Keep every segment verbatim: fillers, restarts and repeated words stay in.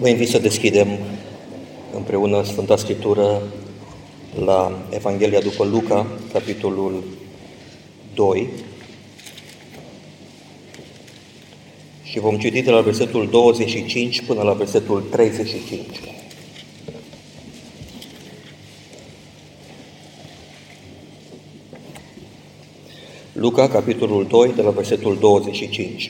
Vă invit să deschidem împreună Sfânta Scriptură la Evanghelia după Luca, capitolul doi, și vom citi de la versetul douăzeci și cinci până la versetul treizeci și cinci. Luca, capitolul doi, de la versetul douăzeci și cinci.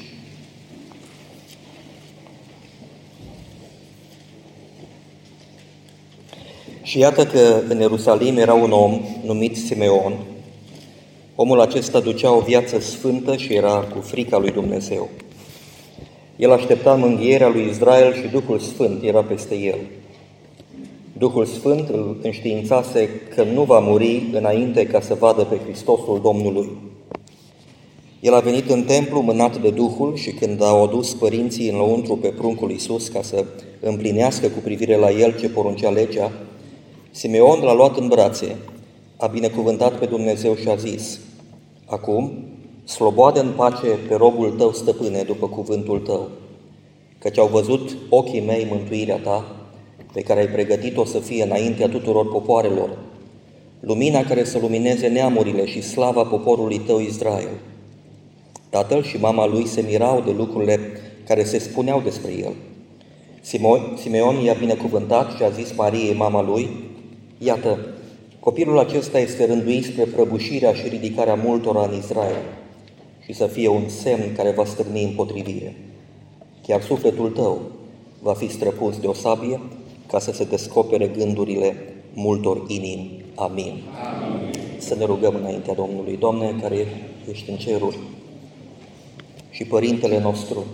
Și iată că în Ierusalim era un om numit Simeon. Omul acesta ducea o viață sfântă și era cu frica lui Dumnezeu. El aștepta mânghierea lui Israel și Duhul Sfânt era peste el. Duhul Sfânt îl înștiințase că nu va muri înainte ca să vadă pe Hristosul Domnului. El a venit în templu mânat de Duhul și când au adus părinții înăuntru pe pruncul Iisus ca să împlinească cu privire la el ce poruncea legea, Simeon l-a luat în brațe, a binecuvântat pe Dumnezeu și a zis: Acum, sloboadă în pace pe robul tău, stăpâne, după cuvântul tău, căci au văzut ochii mei mântuirea ta, pe care ai pregătit-o să fie înaintea tuturor popoarelor, lumina care să lumineze neamurile și slava poporului tău Israel. Tatăl și mama lui se mirau de lucrurile care se spuneau despre el. Simeon i-a binecuvântat și a zis Mariei, mama lui: Iată, copilul acesta este rânduit spre prăbușirea și ridicarea multora în Israel și să fie un semn care va stârni împotrivire. Chiar sufletul tău va fi străpuns de o sabie ca să se descopere gândurile multor inimi. Amin. Amin. Să ne rugăm înaintea Domnului. Doamne, care ești în ceruri și Părintele nostru,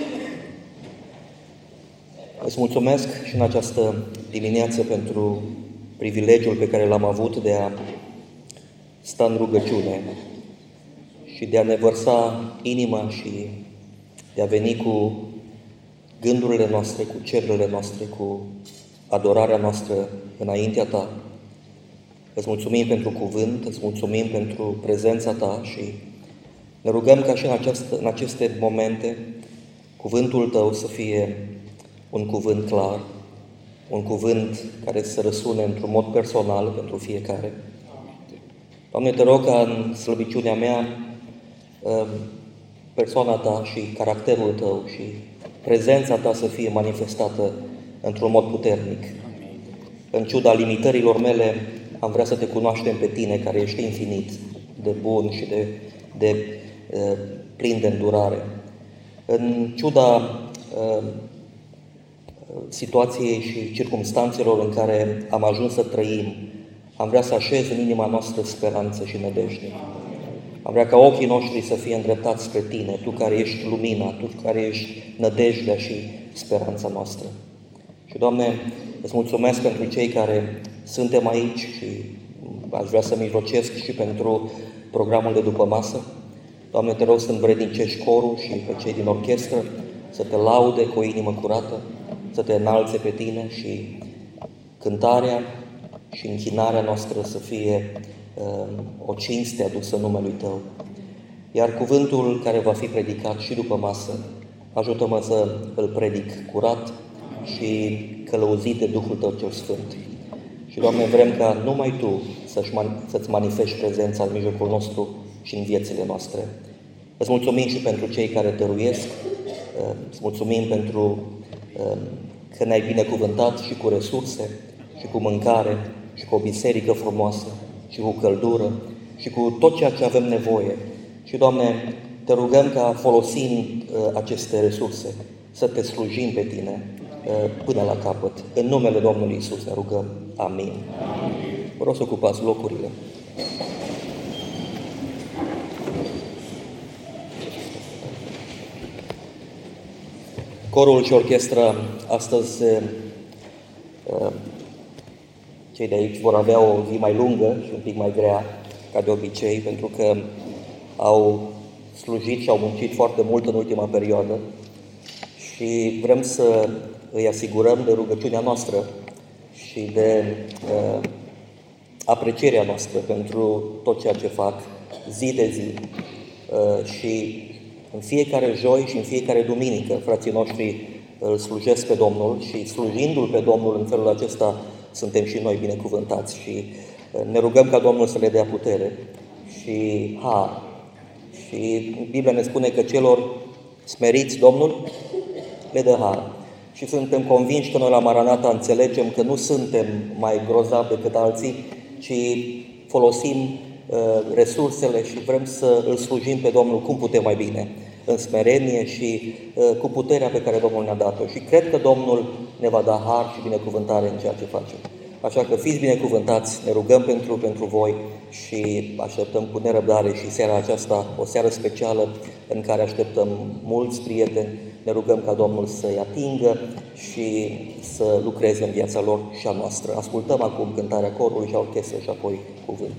îți mulțumesc și în această dimineață pentru privilegiul pe care l-am avut de a sta în rugăciune și de a ne vărsa inima și de a veni cu gândurile noastre, cu cererile noastre, cu adorarea noastră înaintea Ta. Îți mulțumim pentru cuvânt, îți mulțumim pentru prezența Ta și ne rugăm ca și în, această, în aceste momente cuvântul Tău să fie un cuvânt clar, un cuvânt care să răsune într-un mod personal pentru fiecare. Doamne, te rog ca în slăbiciunea mea persoana Ta și caracterul Tău și prezența Ta să fie manifestată într-un mod puternic. În ciuda limitărilor mele, am vrea să Te cunoaștem pe Tine, care ești infinit de bun și de, de uh, plin de îndurare. În ciuda uh, situației și circumstanțelor în care am ajuns să trăim, am vrea să așez în inima noastră speranță și nădejde. Am vrea ca ochii noștri să fie îndreptați spre Tine, Tu care ești lumina, Tu care ești nădejdea și speranța noastră. Și, Doamne, îți mulțumesc pentru cei care suntem aici și aș vrea să mijlocesc și pentru programul de după masă. Doamne, te rog să învrednicești corul și pe cei din orchestră, să Te laude cu o inimă curată, să Te înalțe pe Tine și cântarea și închinarea noastră să fie uh, o cinste adusă numelui Tău. Iar cuvântul care va fi predicat și după masă, ajută-mă să îl predic curat și călăuzit de Duhul Tău cel Sfânt. Și, Doamne, vrem ca numai Tu să-și man- să-ți manifesti prezența în mijlocul nostru și în viețile noastre. Îți mulțumim și pentru cei care dăruiesc, îți mulțumim pentru că ne-ai binecuvântat și cu resurse, și cu mâncare, și cu o biserică frumoasă, și cu căldură, și cu tot ceea ce avem nevoie. Și, Doamne, Te rugăm ca, folosind aceste resurse, să Te slujim pe Tine până la capăt. În numele Domnului Iisus ne rugăm. Amin. Vă rog să ocupați locurile. Corul și orchestra astăzi, cei de aici vor avea o zi mai lungă și un pic mai grea, ca de obicei, pentru că au slujit și au muncit foarte mult în ultima perioadă și vrem să îi asigurăm de rugăciunea noastră și de uh, aprecierea noastră pentru tot ceea ce fac zi de zi uh, și în fiecare joi și în fiecare duminică frații noștri îl slujesc pe Domnul și slujindu-L pe Domnul în felul acesta suntem și noi binecuvântați și ne rugăm ca Domnul să le dea putere și har. Și Biblia ne spune că celor smeriți Domnul le dă har. Și suntem convinși că noi la Maranata înțelegem că nu suntem mai grozavi decât alții, ci folosim uh, resursele și vrem să îl slujim pe Domnul cum putem mai bine, în smerenie și uh, cu puterea pe care Domnul ne-a dat-o. Și cred că Domnul ne va da har și binecuvântare în ceea ce facem. Așa că fiți binecuvântați, ne rugăm pentru, pentru voi și așteptăm cu nerăbdare și seara aceasta, o seară specială în care așteptăm mulți prieteni. Ne rugăm ca Domnul să-i atingă și să lucreze în viața lor și a noastră. Ascultăm acum cântarea corului și a orchestrei și apoi cuvântul.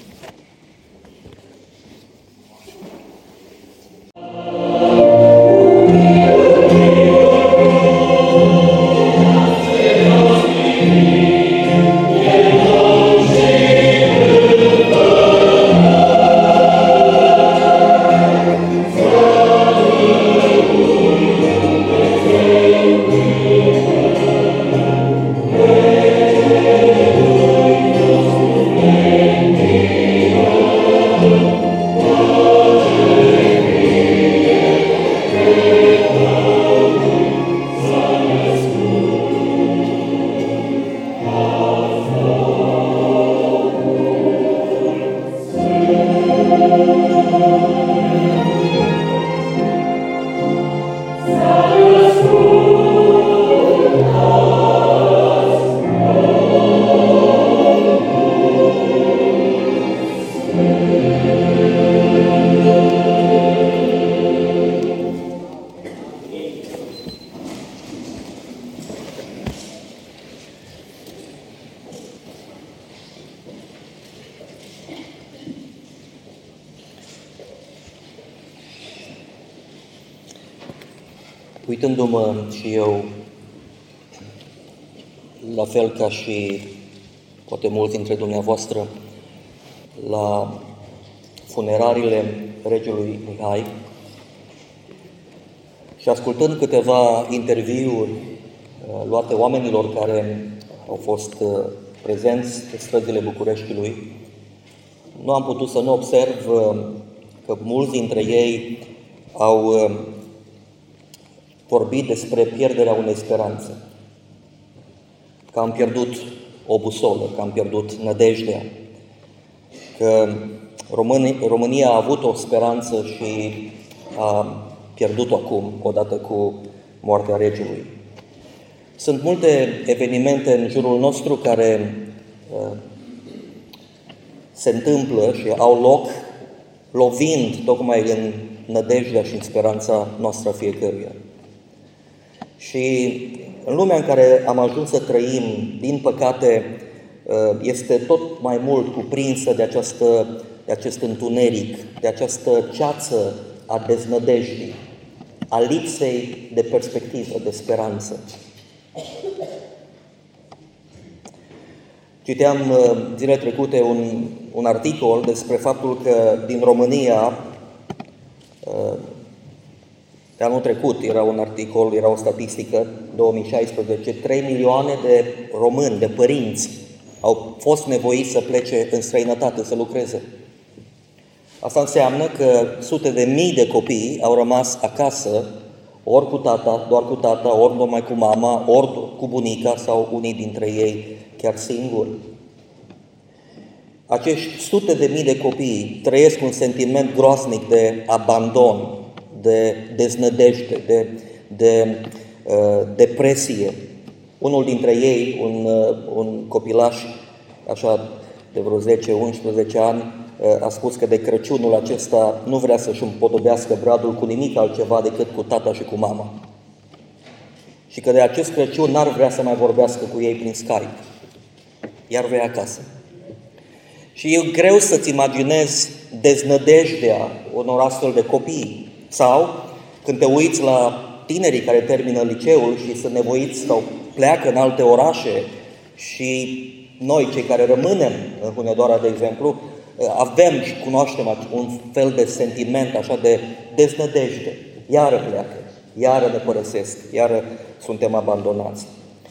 Uitându-mă și eu, la fel ca și poate mulți dintre dumneavoastră, la funerariile regelui Mihai și ascultând câteva interviuri luate oamenilor care au fost prezenți pe străzile Bucureștiului, nu am putut să nu observ că mulți dintre ei au vorbit despre pierderea unei speranțe, că am pierdut o busolă, că am pierdut nădejdea, că România a avut o speranță și a pierdut-o acum, odată cu moartea regelui. Sunt multe evenimente în jurul nostru care uh, se întâmplă și au loc lovind tocmai în nădejdea și în speranța noastră fiecăruia. Și în lumea în care am ajuns să trăim, din păcate, este tot mai mult cuprinsă de, această, de acest întuneric, de această ceață a deznădejdii, a lipsei de perspectivă, de speranță. Citeam zilele trecute un, un articol despre faptul că din România, de anul trecut era un articol, era o statistică, două mii șaisprezece, trei milioane de români, de părinți, au fost nevoiți să plece în străinătate, să lucreze. Asta înseamnă că sute de mii de copii au rămas acasă, ori cu tata, doar cu tata, ori numai cu mama, ori cu bunica sau unii dintre ei chiar singuri. Acești sute de mii de copii trăiesc un sentiment groaznic de abandon, de deznădejde, de, de uh, depresie. Unul dintre ei, un, uh, un copilaș, așa de vreo zece unsprezece ani, uh, a spus că de Crăciunul acesta nu vrea să-și împodobească bradul cu nimic altceva decât cu tata și cu mama. Și că de acest Crăciun n-ar vrea să mai vorbească cu ei prin Skype. Iar vrea acasă. Și e greu să-ți imaginezi deznădejdea unor astfel de copii. Sau când te uiți la tinerii care termină liceul și sunt nevoiți sau pleacă în alte orașe și noi, cei care rămânem în Hunedoara, de exemplu, avem și cunoaștem un fel de sentiment așa de deznădejde. Iară pleacă, iară ne părăsesc, iară suntem abandonați.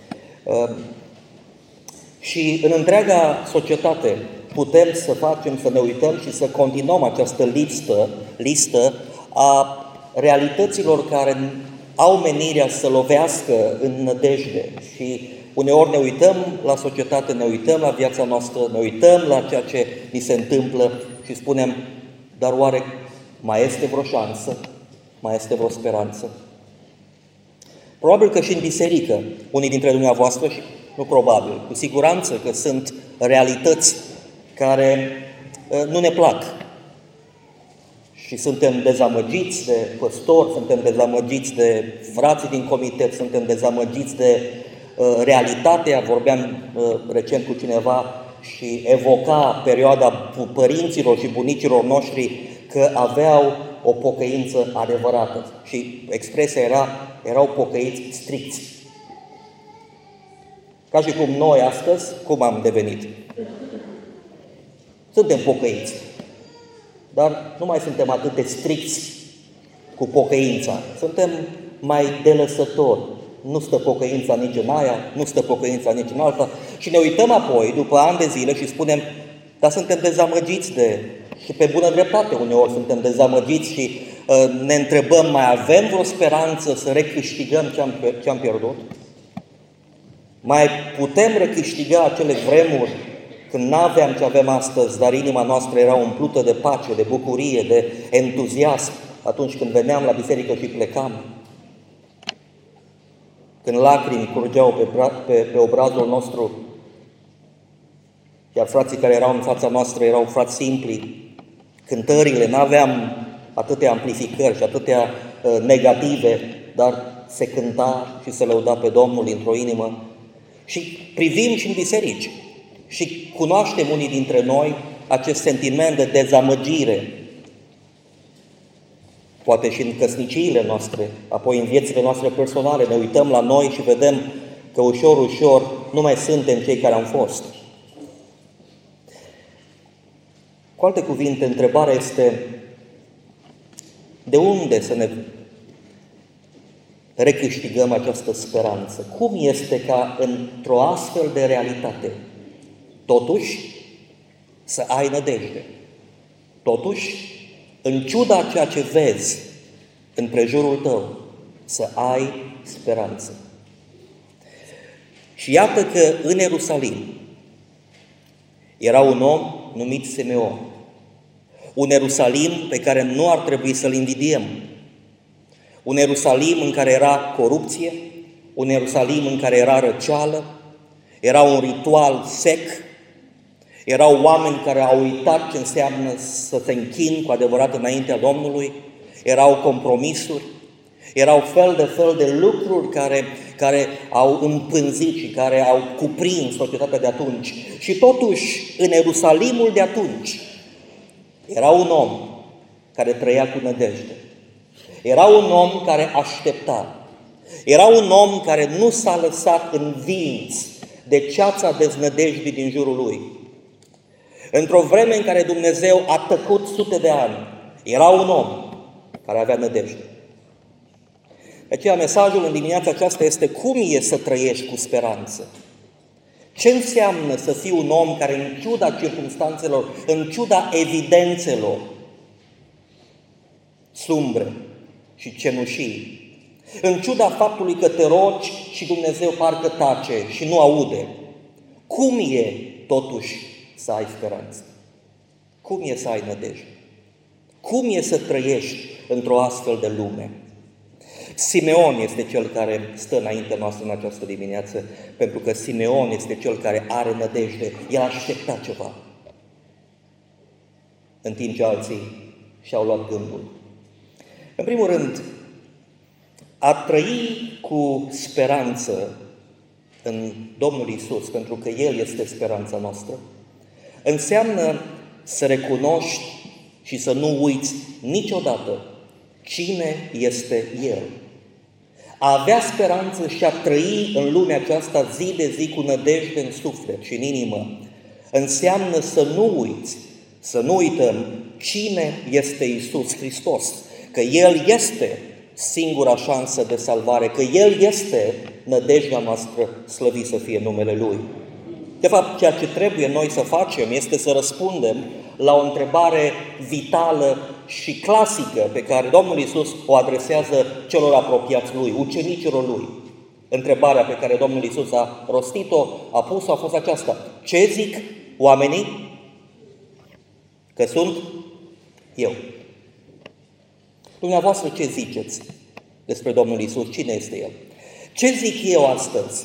Și în întreaga societate putem să facem, să ne uităm și să continuăm această listă, listă a realităților care au menirea să lovească în nădejde. Și uneori ne uităm la societate, ne uităm la viața noastră, ne uităm la ceea ce ni se întâmplă și spunem, dar oare mai este vreo șansă? Mai este vreo speranță? Probabil că și în biserică, unii dintre dumneavoastră, și nu probabil, cu siguranță că sunt realități care nu ne plac. Și suntem dezamăgiți de păstori, suntem dezamăgiți de frații din comitet, suntem dezamăgiți de uh, realitatea. Vorbeam uh, recent cu cineva și evoca perioada părinților și bunicilor noștri că aveau o pocăință adevărată. Și expresia era, erau pocăiți stricți. Ca și cum noi astăzi, cum am devenit? Suntem pocăiți. Dar nu mai suntem atât de stricți cu pocăința. Suntem mai delăsători. Nu stă pocăința nici în aia, nu stă pocăința nici în alta. Și ne uităm apoi, după ani de zile, și spunem, dar suntem dezamăgiți de... Și pe bună dreptate uneori suntem dezamăgiți și uh, ne întrebăm, mai avem vreo speranță să recâștigăm ce am, ce am pierdut? Mai putem recâștiga acele vremuri când n-aveam ce avem astăzi, dar inima noastră era umplută de pace, de bucurie, de entuziasm atunci când veneam la biserică și plecam? Când lacrimi curgeau pe, pe, pe obrazul nostru, iar frații care erau în fața noastră erau frați simpli, cântările, n-aveam atâtea amplificări și atâtea uh, negative, dar se cânta și se lăuda pe Domnul într-o inimă. Și privim și în biserici și cunoaștem unii dintre noi acest sentiment de dezamăgire, poate și în căsniciile noastre, apoi în viețile noastre personale, ne uităm la noi și vedem că ușor, ușor nu mai suntem cei care am fost. Cu alte cuvinte, întrebarea este, de unde să ne recâștigăm această speranță? Cum este ca într-o astfel de realitate, totuși, să ai nădejde? Totuși, în ciuda ceea ce vezi în prejurul tău, să ai speranță. Și iată că în Ierusalim era un om numit Simeon. Un Ierusalim pe care nu ar trebui să-l invidiem. Un Ierusalim în care era corupție, un Ierusalim în care era răceală, era un ritual sec, erau oameni care au uitat ce înseamnă să se închin cu adevărat înaintea Domnului, erau compromisuri, erau fel de fel de lucruri care, care au împânzit și care au cuprins societatea de atunci. Și totuși, în Ierusalimul de atunci, era un om care trăia cu nădejde. Era un om care aștepta. Era un om care nu s-a lăsat învins de ceața deznădejdii din jurul lui. Într-o vreme în care Dumnezeu a tăcut sute de ani, era un om care avea nădejde. De aceea mesajul în dimineața aceasta este cum e să trăiești cu speranță. Ce înseamnă să fii un om care în ciuda circumstanțelor, în ciuda evidențelor sumbre și cenușii, în ciuda faptului că te rogi și Dumnezeu parcă tace și nu aude, cum e totuși să ai speranță? Cum e să ai nădejde? Cum e să trăiești într-o astfel de lume? Simeon este cel care stă înaintea noastră în această dimineață, pentru că Simeon este cel care are nădejde. El aștepta ceva, în timp ce alții și-au luat gândul. În primul rând, a trăi cu speranță în Domnul Iisus, pentru că El este speranța noastră, înseamnă să recunoști și să nu uiți niciodată cine este El. A avea speranță și a trăi în lumea aceasta zi de zi cu nădejde în suflet și în inimă înseamnă să nu uiți, să nu uităm cine este Iisus Hristos, că El este singura șansă de salvare, că El este nădejdea noastră, slăvit să fie numele Lui. De fapt, ceea ce trebuie noi să facem este să răspundem la o întrebare vitală și clasică pe care Domnul Iisus o adresează celor apropiați Lui, ucenicilor Lui. Întrebarea pe care Domnul Iisus a rostit-o, a pus-o, a fost aceasta: ce zic oamenii că sunt eu? Dumneavoastră ce ziceți despre Domnul Iisus? Cine este El? Ce zic eu astăzi?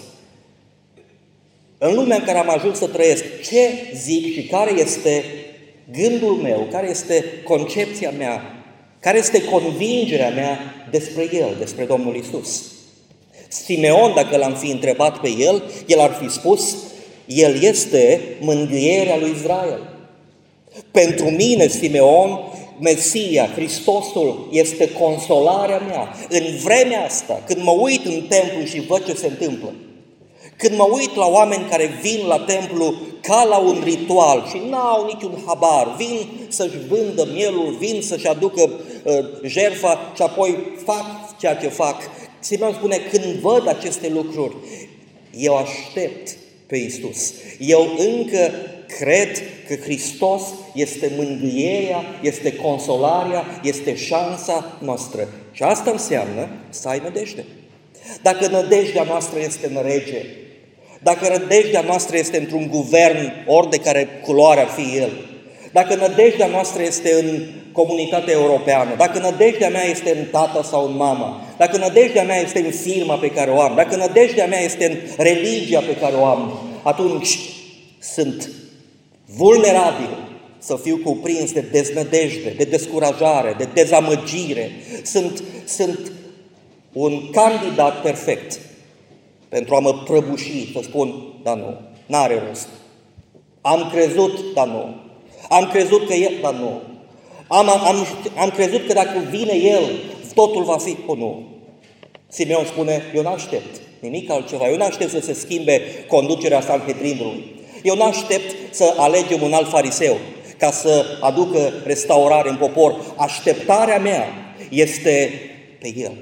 În lumea în care am ajuns să trăiesc, ce zic și care este gândul meu, care este concepția mea, care este convingerea mea despre El, despre Domnul Iisus? Simeon, dacă l-am fi întrebat pe el, el ar fi spus: El este mângâierea lui Israel. Pentru mine, Simeon, Mesia, Hristosul, este consolarea mea. În vremea asta, când mă uit în templu și văd ce se întâmplă, când mă uit la oameni care vin la templu ca la un ritual și n-au niciun habar, vin să-și vândă mielul, vin să-și aducă uh, jertfa și apoi fac ceea ce fac, Simeon spune: când văd aceste lucruri, eu aștept pe Iisus. Eu încă cred că Hristos este mângâierea, este consolarea, este șansa noastră. Și asta înseamnă să ai nădejde. Dacă nădejdea noastră este în rege, dacă nădejdea noastră este într-un guvern, ori de care culoare ar fi el, dacă nădejdea noastră este în comunitatea europeană, dacă nădejdea mea este în tata sau în mama, dacă nădejdea mea este în firma pe care o am, dacă nădejdea mea este în religia pe care o am, atunci sunt vulnerabil să fiu cuprins de deznădejde, de descurajare, de dezamăgire. Sunt, sunt un candidat perfect pentru a mă prăbuși, să spun: da, nu, n-are rost. Am crezut, dar nu. Am crezut că El, dar nu. Am, am, am crezut că dacă vine El, totul va fi. O, nu. Simeon spune: eu n-aștept nimic altceva. Eu n-aștept să se schimbe conducerea Sanhedrinului. Eu n-aștept să alegem un alt fariseu ca să aducă restaurare în popor. Așteptarea mea este pe El.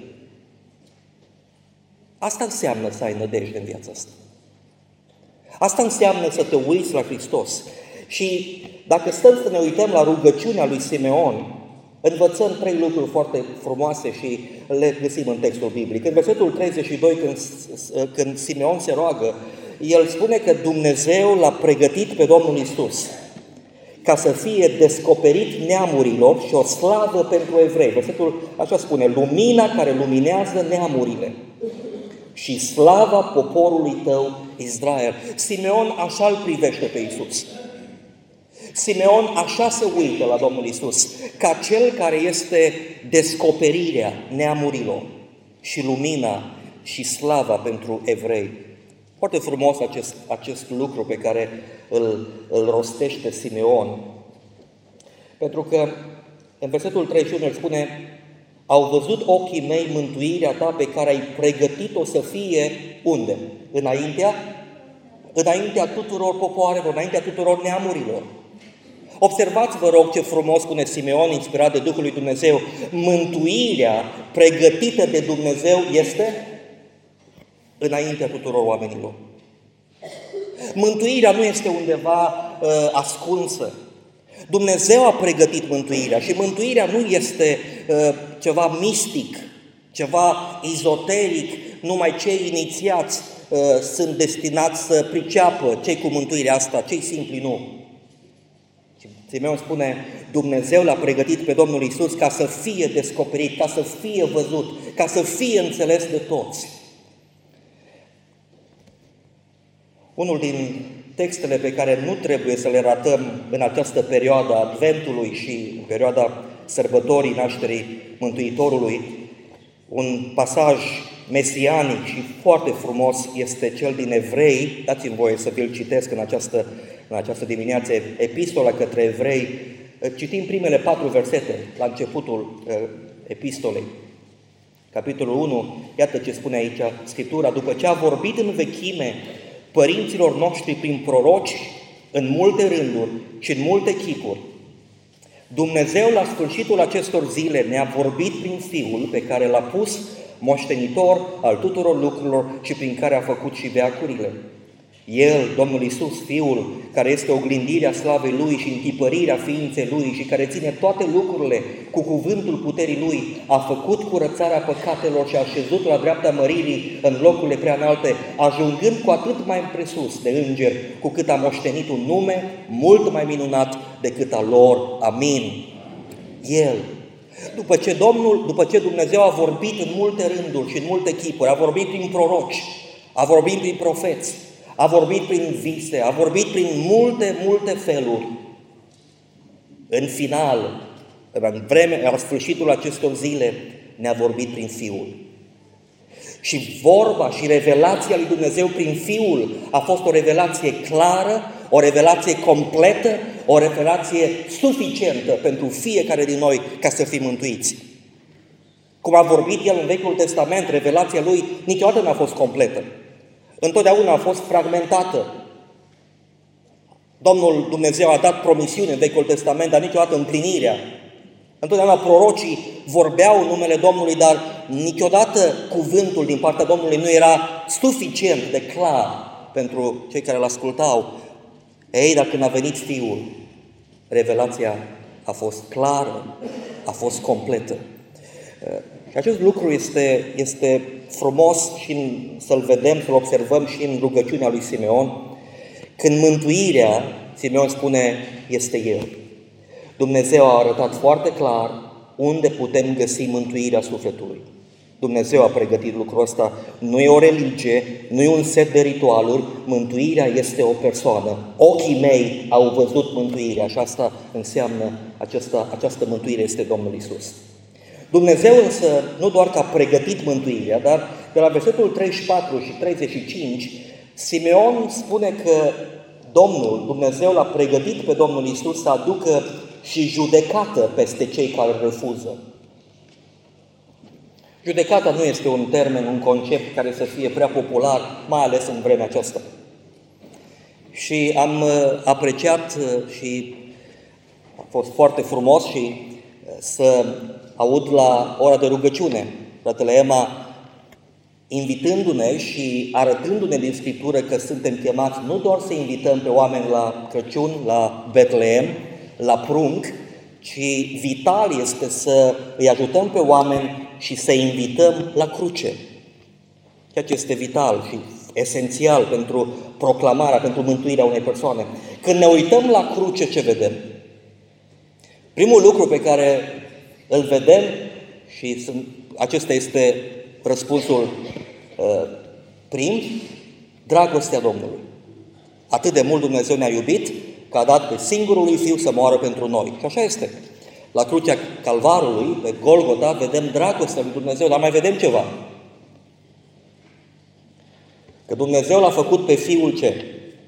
Asta înseamnă să ai nădejde în viața asta. Asta înseamnă să te uiți la Hristos. Și dacă stăm să ne uităm la rugăciunea lui Simeon, învățăm trei lucruri foarte frumoase și le găsim în textul biblic. În versetul treizeci și doi, când, când Simeon se roagă, el spune că Dumnezeu l-a pregătit pe Domnul Iisus ca să fie descoperit neamurilor și o slavă pentru evrei. Versetul așa spune: lumina care luminează neamurile și slava poporului tău Israel. Simeon așa îl privește pe Iisus. Simeon așa se uită la Domnul Iisus, ca cel care este descoperirea neamurilor și lumina și slava pentru evrei. Foarte frumos acest, acest lucru pe care îl, îl rostește Simeon. Pentru că în versetul treizeci și unu îl spune: au văzut ochii mei mântuirea ta pe care ai pregătit-o să fie unde? Înaintea? Înaintea tuturor popoarelor, înaintea tuturor neamurilor. Observați, vă rog, ce frumos spune Simeon, inspirat de Duhul lui Dumnezeu. Mântuirea pregătită de Dumnezeu este înaintea tuturor oamenilor. Mântuirea nu este undeva uh, ascunsă. Dumnezeu a pregătit mântuirea și mântuirea nu este uh, ceva mistic, ceva izoteric, numai cei inițiați uh, sunt destinați să priceapă cei cu mântuirea asta, cei simpli nu. Simeon spune: Dumnezeu l-a pregătit pe Domnul Iisus ca să fie descoperit, ca să fie văzut, ca să fie înțeles de toți. Unul din textele pe care nu trebuie să le ratăm în această perioadă a Adventului și în perioada sărbătorii nașterii Mântuitorului, un pasaj mesianic și foarte frumos, este cel din Evrei. Dați-mi voie să vi-l citesc în această, în această dimineață, epistola către Evrei. Citim primele patru versete la începutul uh, epistolei. Capitolul unu, iată ce spune aici Scriptura: după ce a vorbit în vechime părinților noștri prin proroci, în multe rânduri și în multe chipuri, Dumnezeu la sfârșitul acestor zile ne-a vorbit prin Fiul pe care l-a pus moștenitor al tuturor lucrurilor și prin care a făcut și veacurile. El, Domnul Iisus, Fiul, care este oglindirea slavei Lui și întipărirea ființei Lui și care ține toate lucrurile cu cuvântul puterii Lui, a făcut curățarea păcatelor și a așezut la dreapta măririi în locurile prea înalte, ajungând cu atât mai presus de îngeri, cu cât a moștenit un nume mult mai minunat decât al lor. Amin. El, după ce, Domnul, după ce Dumnezeu a vorbit în multe rânduri și în multe chipuri, a vorbit prin proroci, a vorbit prin profeți, a vorbit prin vise, a vorbit prin multe, multe feluri. În final, în vreme, la sfârșitul acestor zile, ne-a vorbit prin Fiul. Și vorba și revelația lui Dumnezeu prin Fiul a fost o revelație clară, o revelație completă, o revelație suficientă pentru fiecare din noi ca să fim mântuiți. Cum a vorbit El în Vechiul Testament, revelația Lui niciodată n-a fost completă. Întotdeauna a fost fragmentată. Domnul Dumnezeu a dat promisiune în Vechiul Testament, dar niciodată împlinirea. Întotdeauna prorocii vorbeau în numele Domnului, dar niciodată cuvântul din partea Domnului nu era suficient de clar pentru cei care îl ascultau. Ei, dar când a venit Fiul, revelația a fost clară, a fost completă. Și acest lucru este, este frumos și în, să-l vedem, să-l observăm și în rugăciunea lui Simeon. Când mântuirea, Simeon spune, este El. Dumnezeu a arătat foarte clar unde putem găsi mântuirea sufletului. Dumnezeu a pregătit lucrul ăsta. Nu e o religie, nu e un set de ritualuri, mântuirea este o persoană. Ochii mei au văzut mântuirea și asta înseamnă, această, această mântuire este Domnul Iisus. Dumnezeu însă nu doar că a pregătit mântuirea, dar de la versetul treizeci și patru și treizeci și cinci, Simeon spune că Domnul, Dumnezeu l-a pregătit pe Domnul Iisus să aducă și judecată peste cei care îl refuză. Judecata nu este un termen, un concept care să fie prea popular, mai ales în vremea aceasta. Și am apreciat și a fost foarte frumos și să aud la ora de rugăciune fratele Ema invitându-ne și arătându-ne din Scriptură că suntem chemați nu doar să invităm pe oameni la Crăciun, la Betleem, la prunc, ci vital este să îi ajutăm pe oameni și să invităm la cruce. Ceea ce este vital și esențial pentru proclamarea, pentru mântuirea unei persoane. Când ne uităm la cruce, ce vedem? Primul lucru pe care îl vedem, și acesta este răspunsul uh, prim, dragostea Domnului. Atât de mult Dumnezeu ne-a iubit că a dat pe singurul lui Fiu să moară pentru noi. Și așa este. La crucea Calvarului, pe Golgota, vedem dragostea lui Dumnezeu, dar mai vedem ceva. Că Dumnezeu l-a făcut pe Fiul ce?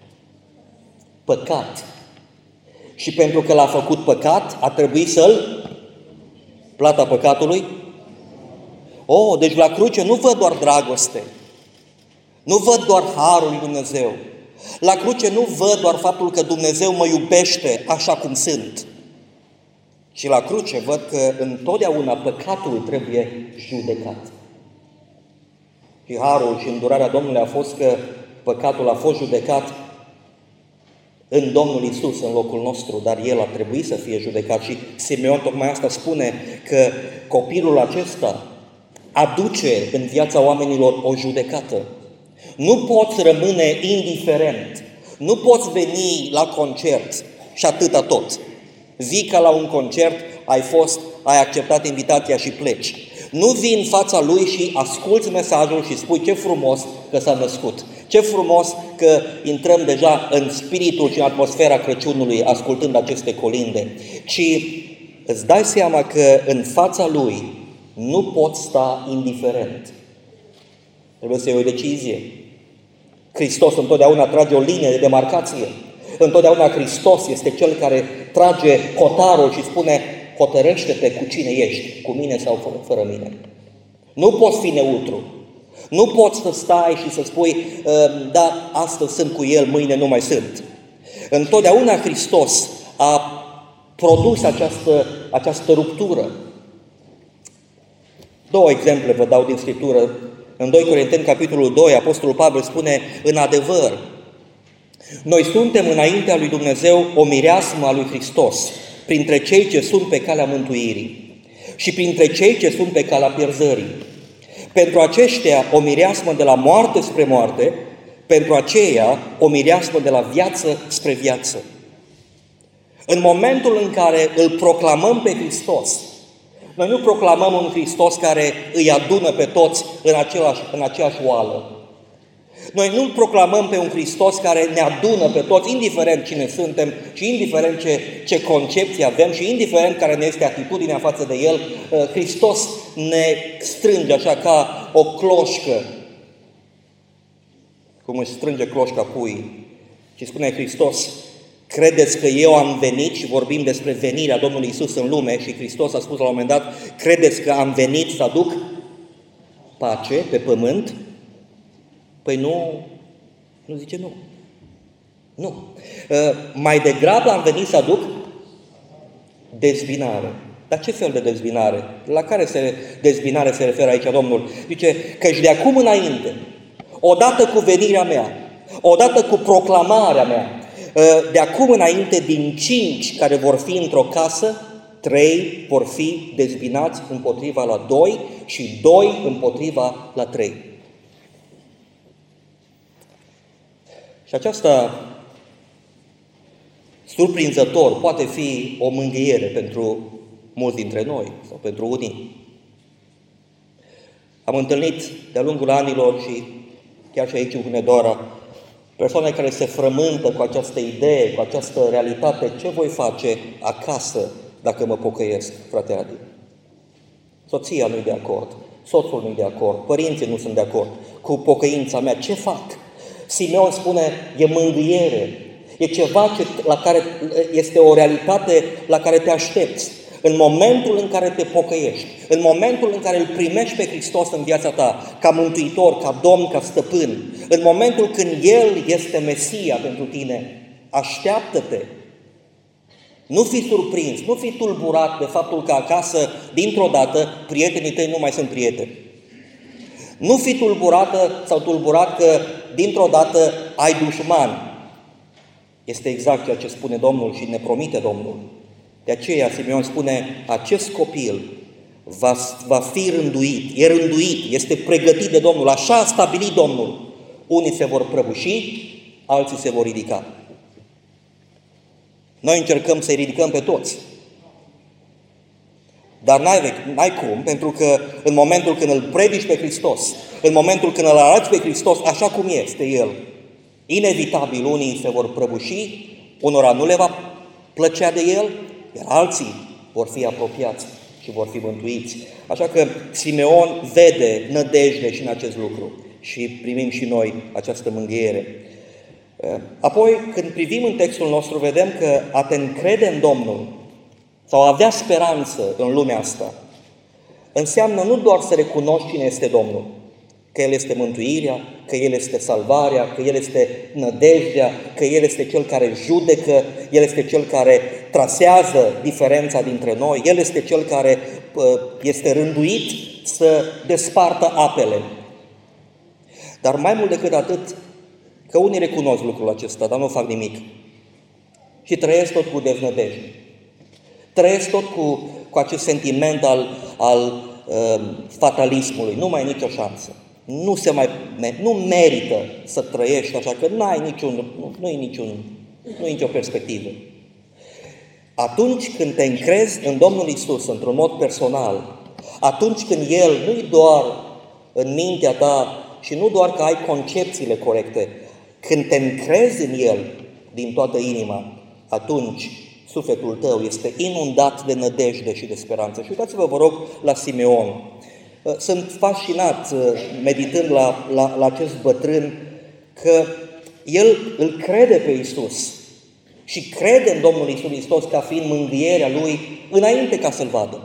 Păcat. Și pentru că l-a făcut păcat, a trebuit să-l plata păcatului? Oh, deci la cruce nu văd doar dragoste. Nu văd doar harul lui Dumnezeu. La cruce nu văd doar faptul că Dumnezeu mă iubește așa cum sunt. Și la cruce văd că întotdeauna păcatul trebuie judecat. Și harul și îndurarea Domnului a fost că păcatul a fost judecat în Domnul Iisus, în locul nostru, dar El a trebuit să fie judecat. Și Simeon tocmai asta spune, că copilul acesta aduce în viața oamenilor o judecată. Nu poți rămâne indiferent, nu poți veni la concert și atâta tot. Vii ca la un concert, ai fost, ai acceptat invitația și pleci. Nu vii în fața Lui și asculți mesajul și spui ce frumos că s-a născut. Ce frumos că intrăm deja în spiritul și în atmosfera Crăciunului ascultând aceste colinde. Ci îți dai seama că în fața Lui nu poți sta indiferent. Trebuie să iei o decizie. Hristos întotdeauna trage o linie de demarcație. Întotdeauna Hristos este Cel care trage hotarul și spune: hotărăște-te cu cine ești, cu mine sau fără mine. Nu poți fi neutru. Nu poți să stai și să spui: da, astăzi sunt cu El, mâine nu mai sunt. Întotdeauna Hristos a produs această, această ruptură. Două exemple vă dau din Scriptură. În doi Corinteni, capitolul doi, Apostolul Pavel spune: în adevăr, noi suntem înaintea lui Dumnezeu o mireasmă a lui Hristos, printre cei ce sunt pe calea mântuirii și printre cei ce sunt pe calea pierzării. Pentru aceștia o mireasmă de la moarte spre moarte, pentru aceia o mireasmă de la viață spre viață. În momentul în care îl proclamăm pe Hristos, noi nu proclamăm un Hristos care îi adună pe toți în, același, în aceeași oală. Noi nu proclamăm pe un Hristos care ne adună pe toți, indiferent cine suntem și indiferent ce, ce concepție avem și indiferent care ne este atitudinea față de El. Hristos ne strânge așa ca o cloșcă, cum își strânge cloșca puii. Și spune Hristos: credeți că eu am venit, și vorbim despre venirea Domnului Iisus în lume, și Hristos a spus la un moment dat: credeți că am venit să aduc pace pe pământ? Păi nu, nu zice nu. Nu. Mai degrabă am venit să aduc dezbinare. Dar ce fel de dezbinare? La care se, dezbinare se referă aici Domnul? Zice că și de acum înainte, odată cu venirea mea, odată cu proclamarea mea, de acum înainte, din cinci care vor fi într-o casă, trei vor fi dezbinați împotriva la doi și doi împotriva la trei. Și aceasta, surprinzător, poate fi o mângâiere pentru mulți dintre noi sau pentru unii. Am întâlnit de-a lungul anilor și chiar și aici în Hunedoara persoane care se frământă cu această idee, cu această realitate: ce voi face acasă dacă mă pocăiesc, frate Adi? Soția nu-i de acord, soțul nu-i de acord, părinții nu sunt de acord cu pocăința mea, ce fac? Simeon spune: e mângâiere, e ceva ce, la care este o realitate la care te aștepți. În momentul în care te pocăiești, în momentul în care îl primești pe Hristos în viața ta, ca mântuitor, ca Domn, ca stăpân, în momentul când El este Mesia pentru tine, așteaptă-te. Nu fi surprins, nu fi tulburat de faptul că acasă, dintr-o dată, prietenii tăi nu mai sunt prieteni. Nu fi tulburată sau tulburat că dintr-o dată ai dușmani. Este exact ceea ce spune Domnul și ne promite Domnul. De aceea Simeon spune: acest copil va, va fi rânduit, e rânduit, este pregătit de Domnul, așa a stabilit Domnul. Unii se vor prăbuși, alții se vor ridica. Noi încercăm să-i ridicăm pe toți. Dar n-ai, n-ai cum, pentru că în momentul când îl predici pe Hristos, în momentul când îl arăți pe Hristos așa cum este El, inevitabil unii se vor prăbuși, unora nu le va plăcea de El, iar alții vor fi apropiați și vor fi mântuiți. Așa că Simeon vede nădejde și în acest lucru și primim și noi această mângâiere. Apoi, când privim în textul nostru, vedem că a te încrede în Domnul sau a avea speranță în lumea asta înseamnă nu doar să recunoști cine este Domnul, că El este mântuirea, că El este salvarea, că El este nădejdea, că El este Cel care judecă, El este Cel care trasează diferența dintre noi, El este Cel care este rânduit să despartă apele. Dar mai mult decât atât, că unii recunosc lucrul acesta, dar nu fac nimic. Și trăiesc tot cu deznădejde. Trăiesc tot cu, cu acest sentiment al, al uh, fatalismului. Nu mai e nicio șansă. Nu, se mai, nu merită să trăiești așa, că n-ai niciun, nu, nu e niciun, nu e nicio perspectivă. Atunci când te încrezi în Domnul Iisus într-un mod personal, atunci când El nu-i doar în mintea ta și nu doar că ai concepțiile corecte, când te încrezi în El din toată inima, atunci sufletul tău este inundat de nădejde și de speranță. Și uitați-vă, vă rog, la Simeon. Sunt fascinat, meditând la, la, la acest bătrân, că el îl crede pe Iisus și crede în Domnul Iisus Hristos ca fiind mângâierea lui înainte ca să-L vadă.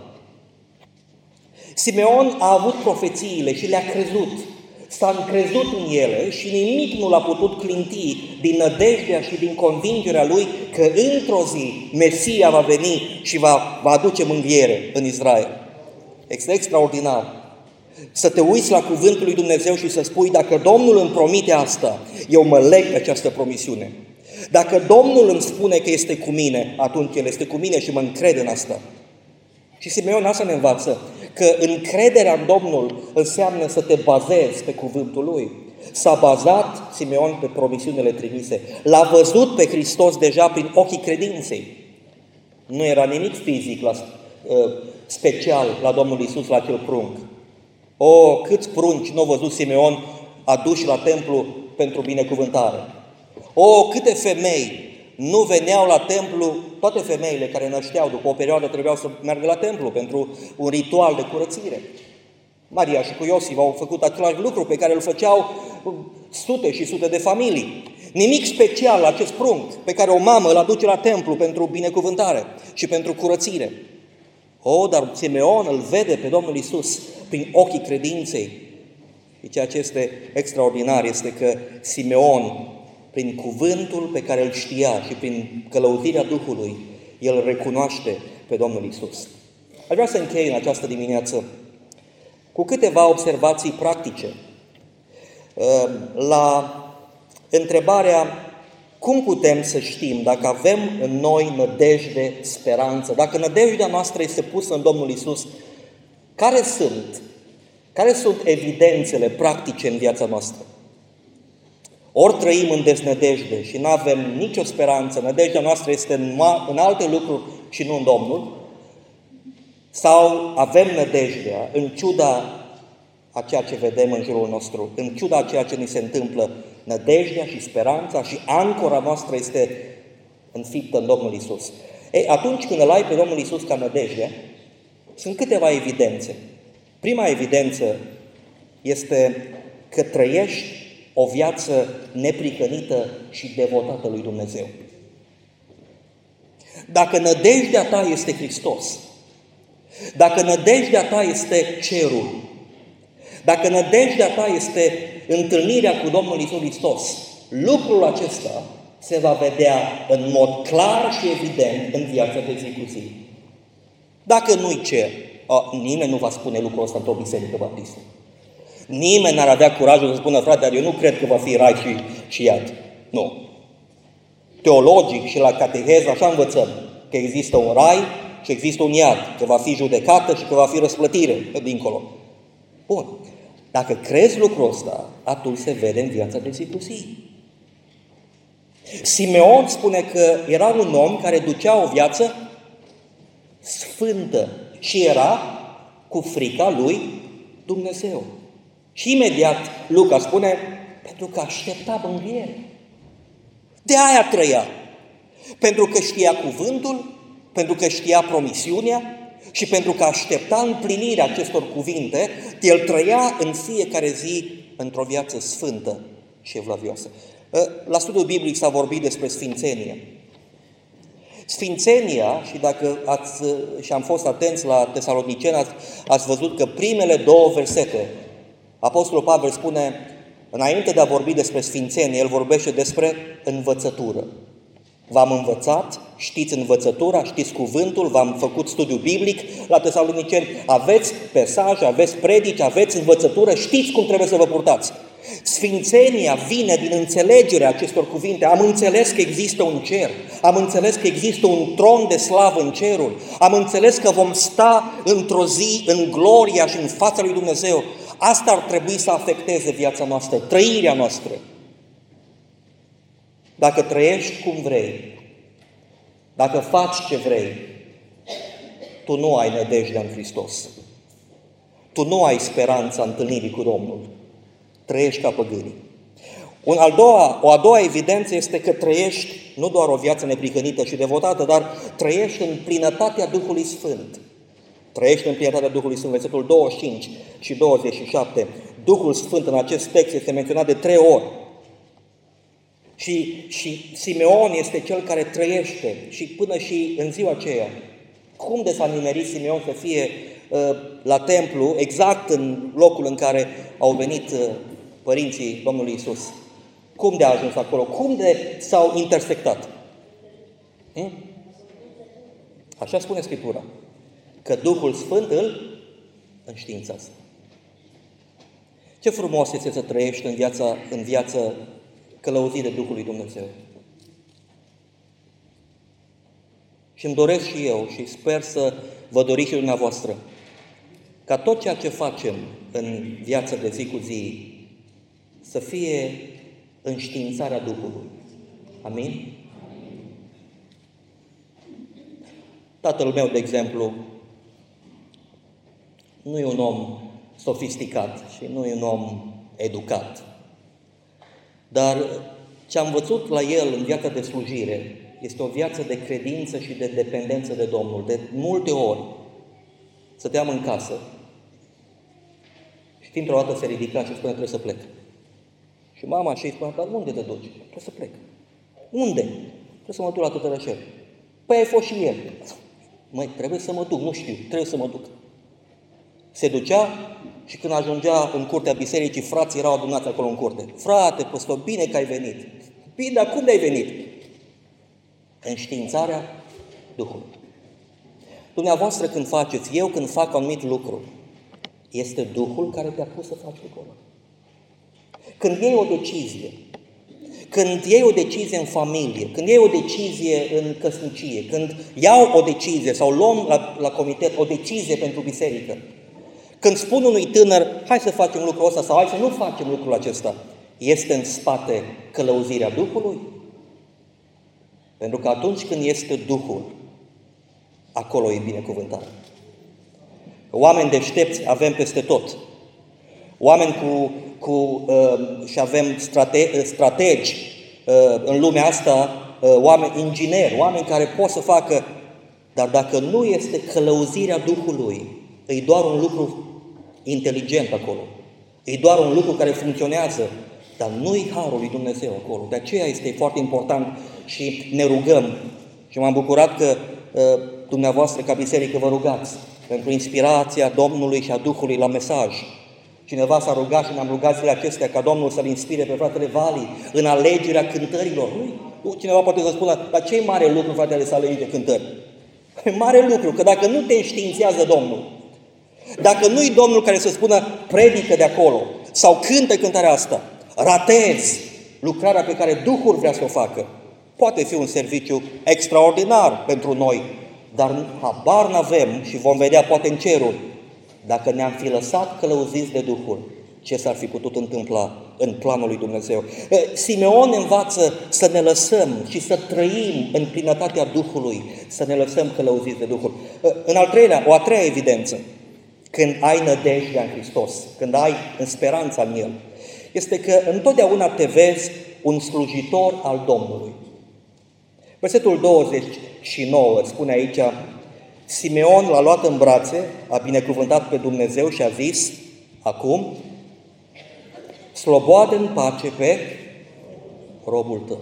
Simeon a avut profețiile și le-a crezut. S-a încrezut în ele și nimic nu l-a putut clinti din nădejdea și din convingerea lui că într-o zi Mesia va veni și va, va aduce mânghiere în Israel. Este extraordinar. Să te uiți la cuvântul lui Dumnezeu și să spui, dacă Domnul îmi promite asta, eu mă leg pe această promisiune. Dacă Domnul îmi spune că este cu mine, atunci El este cu mine și mă încred în asta. Și Simeon asta ne învață, că încrederea în Domnul înseamnă să te bazezi pe cuvântul Lui. S-a bazat Simeon pe promisiunile trimise. L-a văzut pe Hristos deja prin ochii credinței. Nu era nimic fizic la, special la Domnul Iisus, la acel prunc. O, câți prunci nu a văzut Simeon aduși la templu pentru binecuvântare. O, câte femei nu veneau la templu, toate femeile care nășteau după o perioadă trebuiau să meargă la templu pentru un ritual de curățire. Maria și cu Iosif au făcut același lucru pe care îl făceau sute și sute de familii. Nimic special la acest prunc pe care o mamă îl aduce la templu pentru binecuvântare și pentru curățire. O, dar Simeon îl vede pe Domnul Iisus prin ochii credinței. Și ceea ce este extraordinar este că Simeon, prin cuvântul pe care îl știa și prin călăuzirea Duhului, el recunoaște pe Domnul Iisus. Aș vrea să închei în această dimineață cu câteva observații practice la întrebarea cum putem să știm dacă avem în noi nădejde, speranță, dacă nădejdea noastră este pusă în Domnul Iisus, care sunt, care sunt evidențele practice în viața noastră? Ori trăim în deznădejde și nu avem nicio speranță, nădejdea noastră este în, în alte lucruri și nu în Domnul, sau avem nădejdea în ciuda a ceea ce vedem în jurul nostru, în ciuda a ceea ce ni se întâmplă, nădejdea și speranța și ancora noastră este înfiptă în Domnul Iisus. Ei, atunci când îl ai pe Domnul Iisus ca nădejde, sunt câteva evidențe. Prima evidență este că trăiești o viață neprihănită și devotată lui Dumnezeu. Dacă nădejdea ta este Hristos, dacă nădejdea ta este cerul, dacă nădejdea ta este întâlnirea cu Domnul Iisus Hristos, lucrul acesta se va vedea în mod clar și evident în viața de zi cu zi. Dacă nu-i cer, a, nimeni nu va spune lucrul ăsta într-o biserică baptistă. Nimeni n-ar avea curajul să spună, frate, dar eu nu cred că va fi rai și, și iad. Nu. Teologic și la cateheză așa învățăm că există un rai și există un iad, că va fi judecată și că va fi răsplătire dincolo. Bun. Dacă crezi lucrul ăsta, atunci se vede în viața de zi cu zi. Simeon spune că era un om care ducea o viață sfântă și era cu frica lui Dumnezeu. Și imediat Luca spune, pentru că aștepta mânghiere. De aia trăia. Pentru că știa cuvântul, pentru că știa promisiunea și pentru că aștepta împlinirea acestor cuvinte, el trăia în fiecare zi într-o viață sfântă și evlavioasă. La studiul biblic s-a vorbit despre sfințenie. Sfințenia, și dacă ați, și am fost atenți la Tesaloniceni, ați, ați văzut că primele două versete, Apostolul Pavel spune, înainte de a vorbi despre sfințenie, el vorbește despre învățătură. V-am învățat, știți învățătura, știți cuvântul, v-am făcut studiu biblic la Tesaloniceni, aveți pesaje, aveți predici, aveți învățătură, știți cum trebuie să vă purtați. Sfințenia vine din înțelegerea acestor cuvinte. Am înțeles că există un cer, am înțeles că există un tron de slavă în cerul, am înțeles că vom sta într-o zi în gloria și în fața lui Dumnezeu. Asta ar trebui să afecteze viața noastră, trăirea noastră. Dacă trăiești cum vrei, dacă faci ce vrei, tu nu ai nădejdea în Hristos. Tu nu ai speranța întâlnirii cu Domnul. Trăiești ca păgânii. Un al doua, o a doua evidență este că trăiești nu doar o viață neprihănită și devotată, dar trăiești în plinătatea Duhului Sfânt. Trăiești în plinătatea Duhului Sfânt, versetul douăzeci și cinci și douăzeci și șapte. Duhul Sfânt în acest text este menționat de trei ori. Și, și Simeon este cel care trăiește și până și în ziua aceea. Cum de s-a nimerit Simeon să fie uh, la templu, exact în locul în care au venit uh, părinții Domnului Iisus? Cum de a ajuns acolo? Cum de s-au intersectat? Hmm? Așa spune Scriptura. Că Duhul Sfânt îl înștiințează. Ce frumos este să trăiești în viața, în viață călăuzit de Duhul lui Dumnezeu. Și îmi doresc și eu și sper să vă doriți și dumneavoastră ca tot ceea ce facem în viața de zi cu zi să fie înștiințarea Duhului. Amin? Tatăl meu, de exemplu, nu e un om sofisticat și nu e un om educat. Dar ce am văzut la el în viața de slujire este o viață de credință și de dependență de Domnul. De multe ori stăteam în casă și dintr-o dată se ridica și spunea, trebuie să plec. Și mama și îi spunea, dar unde te duci? Trebuie să plec. Unde? Trebuie să mă duc la Tătărășel. Păi ai fost și ieri. Măi, trebuie să mă duc, nu știu, trebuie să mă duc. Se ducea și când ajungea în curtea bisericii, frații erau adunați acolo în curte. Frate, păstor, bine că ai venit. Bine, dar cum de-ai venit? Înștiințarea Duhului. Dumneavoastră când faceți, eu când fac anumit lucru, este Duhul care te-a pus să faci lucrul ăla. Când iei o decizie, când iei o decizie în familie, când iei o decizie în căsnicie, când iau o decizie sau luăm la, la comitet o decizie pentru biserică, când spun unui tânăr, hai să facem lucrul ăsta sau hai să nu facem lucrul acesta, este în spate călăuzirea Duhului? Pentru că atunci când este Duhul, acolo e binecuvântarea. Oameni deștepți avem peste tot. Oameni cu, cu uh, și avem strate, strategi uh, în lumea asta, uh, oameni ingineri, oameni care pot să facă, dar dacă nu este călăuzirea Duhului, e doar un lucru inteligent acolo. E doar un lucru care funcționează, dar nu-i harul lui Dumnezeu acolo. De aceea este foarte important și ne rugăm. Și m-am bucurat că uh, dumneavoastră ca biserică vă rugați pentru inspirația Domnului și a Duhului la mesaj. Cineva s-a rugat și ne-am rugat zilele acestea ca Domnul să-l inspire pe fratele Vali în alegerea cântărilor. Nu? Cineva poate să spună, dar ce mare lucru, fratele, să alegi de cântări? Mare lucru, că dacă nu te înștiințează Domnul, dacă nu-i Domnul care să spună predică de acolo sau cântă cântarea asta, ratezi lucrarea pe care Duhul vrea să o facă. Poate fi un serviciu extraordinar pentru noi, dar habar n-avem și vom vedea poate în cerul. Dacă ne-am fi lăsat călăuziți de Duhul, ce s-ar fi putut întâmpla în planul lui Dumnezeu? Simeon învață să ne lăsăm și să trăim în plinătatea Duhului, să ne lăsăm călăuziți de Duhul. În al treilea, o a treia evidență, când ai nădejdea în Hristos, când ai în speranța în El, este că întotdeauna te vezi un slujitor al Domnului. Versetul douăzeci și nouă spune aici, Simeon l-a luat în brațe, a binecuvântat pe Dumnezeu și a zis, acum, sloboadă în pace pe robul tău.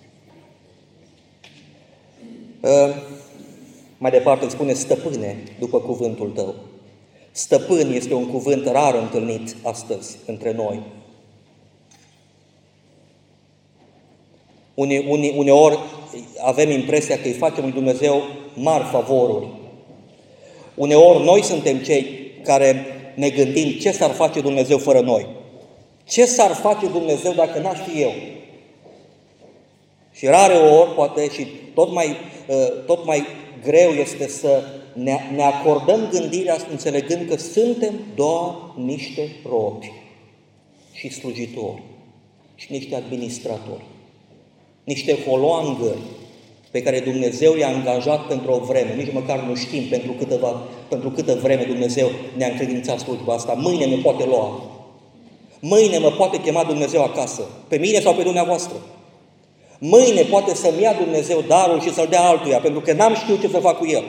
Uh, mai departe spune, stăpâne după cuvântul tău. Stăpân este un cuvânt rar întâlnit astăzi între noi. Une, une, uneori avem impresia că îi facem lui Dumnezeu mari favoruri. Uneori noi suntem cei care ne gândim ce s-ar face Dumnezeu fără noi. Ce s-ar face Dumnezeu dacă n-aș fi eu? Și rare ori, poate și tot mai, tot mai greu este să ne, ne acordăm gândirea înțelegând că suntem doar niște robi și slujitori și niște administratori, niște holoangări pe care Dumnezeu i-a angajat pentru o vreme, nici măcar nu știm pentru, câteva, pentru câtă vreme Dumnezeu ne-a încredințat slujba asta. Mâine ne poate lua. Mâine mă poate chema Dumnezeu acasă, pe mine sau pe dumneavoastră. Mâine poate să-mi ia Dumnezeu darul și să-l dea altuia, pentru că n-am știut ce să fac cu el.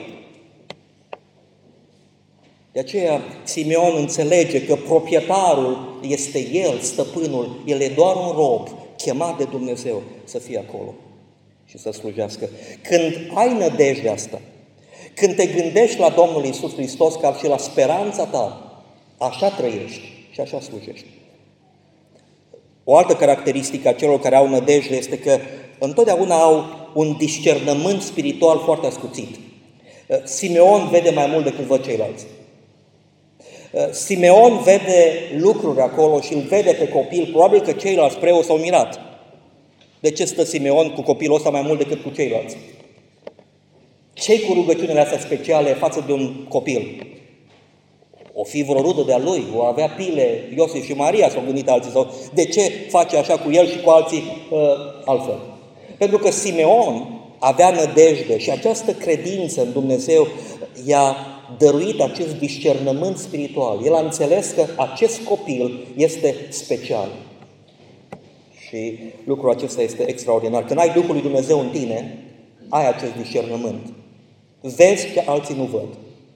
De aceea Simeon înțelege că proprietarul este el, stăpânul, el e doar un rob chemat de Dumnezeu să fie acolo și să slujească. Când ai nădejdea asta, când te gândești la Domnul Iisus Hristos ca și la speranța ta, așa trăiești și așa slujești. O altă caracteristică a celor care au nădejde este că întotdeauna au un discernământ spiritual foarte ascuțit. Simeon vede mai mult decât văd ceilalți. Simeon vede lucruri acolo și îl vede pe copil, probabil că ceilalți preoți s-au mirat. De ce stă Simeon cu copilul ăsta mai mult decât cu ceilalți? Ce-i cu rugăciunile astea speciale față de un copil? O fi vreo rudă de-a lui, o avea pile, Iosif și Maria s-au gândit alții. Sau de ce face așa cu el și cu alții uh, altfel? Pentru că Simeon avea nădejde și această credință în Dumnezeu i-a dăruit acest discernământ spiritual. El a înțeles că acest copil este special. Și lucrul acesta este extraordinar. Când ai Duhul lui Dumnezeu în tine, ai acest discernământ. Vezi ce alții nu văd.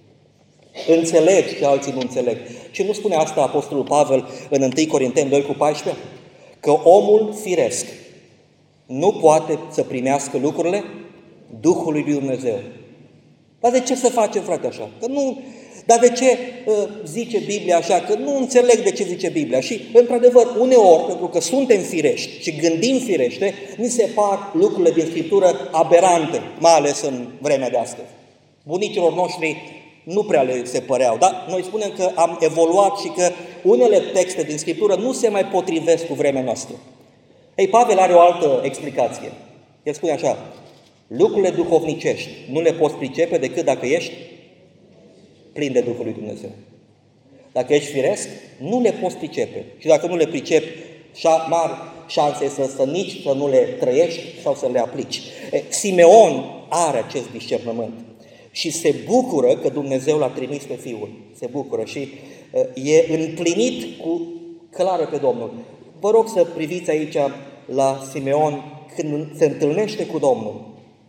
Înțelegi ce alții nu înțeleg. Și nu spune asta Apostolul Pavel în întâi Corinteni doi cu paisprezece? Că omul firesc nu poate să primească lucrurile Duhului lui Dumnezeu. Dar de ce să facem, frate, așa? Că nu... Dar de ce uh, zice Biblia așa? Că nu înțeleg de ce zice Biblia. Și, într-adevăr, uneori, pentru că suntem firești și gândim firește, ni se par lucrurile din Scriptură aberante, mai ales în vremea de astăzi. Bunicilor noștri nu prea le se păreau, dar noi spunem că am evoluat și că unele texte din Scriptură nu se mai potrivesc cu vremea noastră. Ei, Pavel are o altă explicație. El spune așa: lucrurile duhovnicești nu le poți pricepe decât dacă ești plin de Duhul lui Dumnezeu. Dacă ești firesc, nu le poți pricepe. Și dacă nu le pricepi, mari șanse să, să nici să nu le trăiești sau să le aplici. Simeon are acest discernământ și se bucură că Dumnezeu l-a trimis pe Fiul. Se bucură și e împlinit cu clară pe Domnul. Vă rog să priviți aici la Simeon când se întâlnește cu Domnul.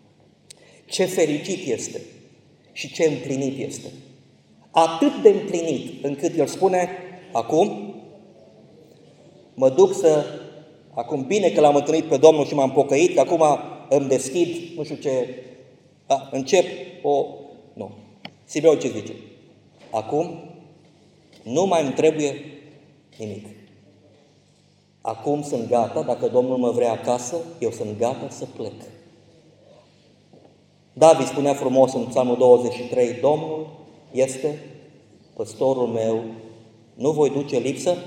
Ce fericit este și ce împlinit este. Atât de împlinit încât el spune: acum mă duc să... Acum bine că l-am întâlnit pe Domnul și m-am pocăit, că acum îmi deschid, nu știu ce... Da, încep o... Nu. Simeon ce zice? Acum nu mai îmi trebuie nimic. Acum sunt gata, dacă Domnul mă vrea acasă, eu sunt gata să plec. David spunea frumos în Psalmul douăzeci și trei: Domnul este păstorul meu, nu voi duce lipsă.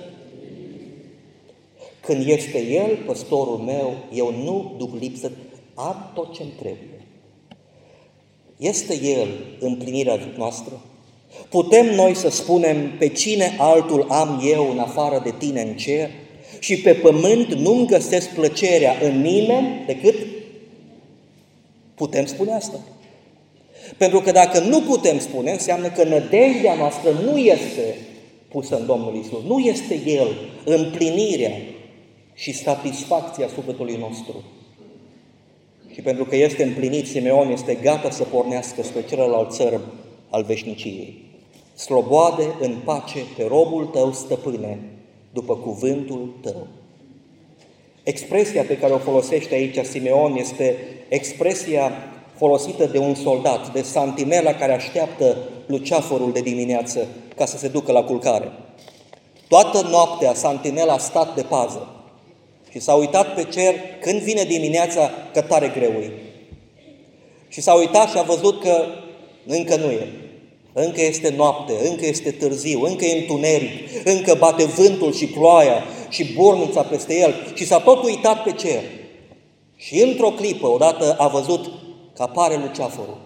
Când este El păstorul meu, eu nu duc lipsă, am tot ce-mi trebuie. Este El împlinirea noastră? Putem noi să spunem: pe cine altul am eu în afară de tine în cer? Și pe pământ nu-mi găsesc plăcerea în nimeni decât... Putem spune asta? Pentru că dacă nu putem spune, înseamnă că nădejdea noastră nu este pusă în Domnul Iisus. Nu este El împlinirea și satisfacția sufletului nostru. Și pentru că este împlinit, Simeon este gata să pornească spre celălalt țărm al veșniciei. Sloboade în pace pe robul tău, stăpâne, după cuvântul tău. Expresia pe care o folosește aici Simeon este expresia folosită de un soldat, de santinela care așteaptă luceafărul de dimineață ca să se ducă la culcare. Toată noaptea santinela a stat de pază și s-a uitat pe cer când vine dimineața, că tare greu e. Și s-a uitat și a văzut că încă nu e. Încă este noapte, încă este târziu, încă e întuneric, încă bate vântul și ploaia și bornița peste el și s-a tot uitat pe cer. Și într-o clipă, odată a văzut că apare luceafărul.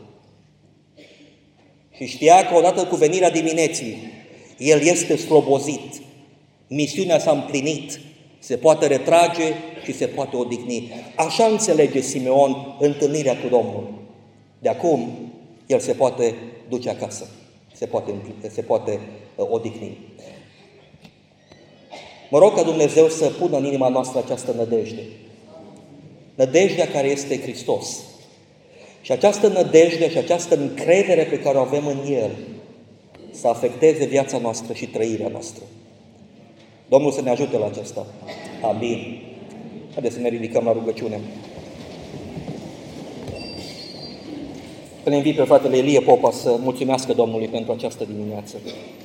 Și știa că odată cu venirea dimineții, el este slobozit, misiunea s-a împlinit, se poate retrage și se poate odihni. Așa înțelege Simeon întâlnirea cu Domnul. De acum, el se poate duce acasă, se poate, se poate uh, odihni. Mă rog ca Dumnezeu să pună în inima noastră această nădejde. Nădejdea care este Hristos. Și această nădejde și această încredere pe care o avem în El să afecteze viața noastră și trăirea noastră. Domnul să ne ajute la aceasta. Amin. Haideți să ne ridicăm la rugăciune. Îl invit pe fratele Ilie Popa să mulțumească Domnului pentru această dimineață.